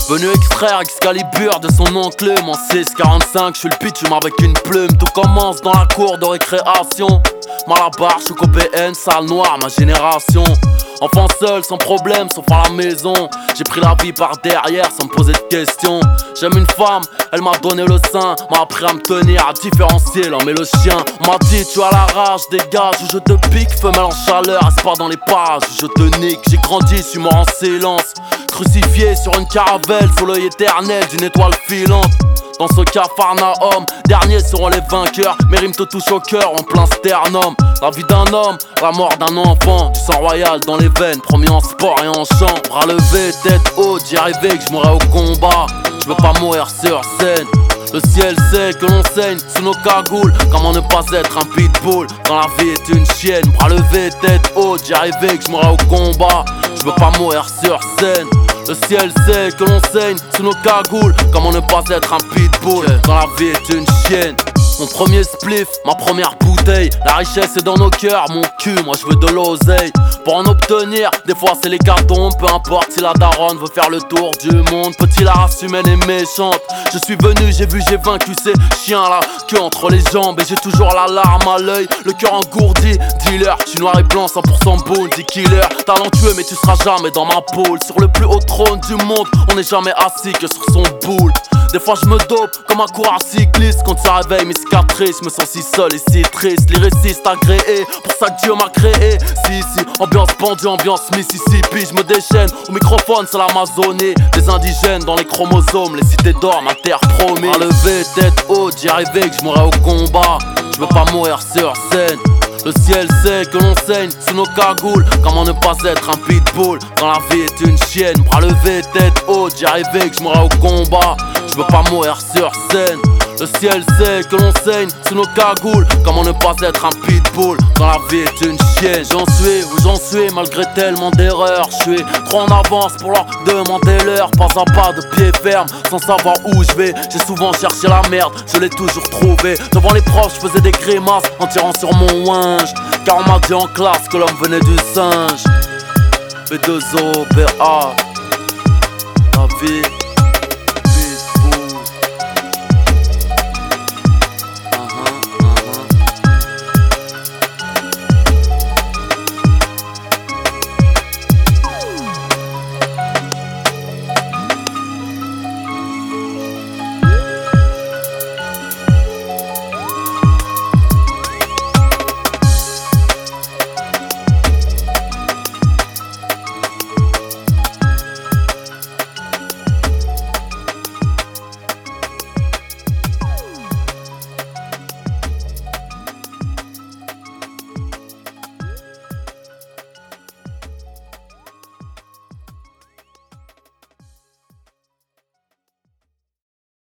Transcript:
Venu extraire Excalibur de son oncle en 645, je suis le bitume avec une plume. Tout commence dans la cour de récréation. Malabar, je suis PN, salle noire, ma génération. Enfant seul, sans problème, sauf à la maison. J'ai pris la vie par derrière sans me poser de questions. J'aime une femme, elle m'a donné le sein, m'a appris à me tenir, à différencier l'homme et le chien. On m'a dit tu as la rage, dégage ou je te pique. Femelle en chaleur, reste pas dans les pages, je te nique. J'ai grandi, je suis mort en silence, crucifié sur une caravelle sous l'œil éternel d'une étoile filante. Dans ce Capharnaüm, derniers seront les vainqueurs. Mes rimes te touchent au cœur en plein sternum. La vie d'un homme, la mort d'un enfant. Du sang royal dans les veines, promis en sport et en chant. Bras levés, tête haute, j'y arrivais que je mourrais au combat. Je veux pas mourir sur scène. Le ciel sait que l'on saigne sous nos cagoules. Comment ne pas être un pitbull quand la vie est une chienne. Bras levés, tête haute, j'y arrivais que je mourrais au combat. Je veux pas mourir sur scène. Le ciel sait que l'on saigne sous nos cagoules. Comment ne pas être un pitbull quand la vie est une chienne. Mon premier spliff, ma première bouteille. La richesse est dans nos cœurs, mon cul, moi je veux de l'oseille. Pour en obtenir, des fois c'est l'hécatombe. Peu importe si la daronne veut faire le tour du monde. Petit, la race humaine est méchante. Je suis venu, j'ai vu, j'ai vaincu ces chiens là, queue entre les jambes. Et j'ai toujours la larme à l'œil, le cœur engourdi. Dealer, je suis noir et blanc, 100% bounty killer. Talentueux mais tu seras jamais dans ma poule. Sur le plus haut trône du monde, on n'est jamais assis que sur son boule. Des fois je me dope comme un coureur cycliste. Quand ça réveille mes cicatrices, me sens si seul et si triste. Lyriciste agréé, pour ça que Dieu m'a créé. Si, ambiance pendue, ambiance Mississippi. Je me déchaîne, au microphone c'est l'Amazonie. Des indigènes dans les chromosomes, les cités d'or, ma terre promise. À lever, tête haute, j'y arrivais que je mourrais au combat. Je veux pas mourir sur scène. Le ciel sait que l'on saigne sous nos cagoules. Comment ne pas être un pitbull quand la vie est une chienne. Bras levés, tête haute, j'y arrivais que je mourrais au combat. Je veux pas mourir sur scène. Le ciel sait que l'on saigne sous nos cagoules. Comment ne pas être un pitbull quand la vie est une chienne. J'en suis où j'en suis malgré tellement d'erreurs. Je suis trop en avance pour leur demander l'heure. Pas à pas de pied ferme sans savoir où je vais. J'ai souvent cherché la merde, je l'ai toujours trouvé. Devant les profs je faisais des grimaces en tirant sur mon winge. Car on m'a dit en classe que l'homme venait du singe. B2O, BA, la vie.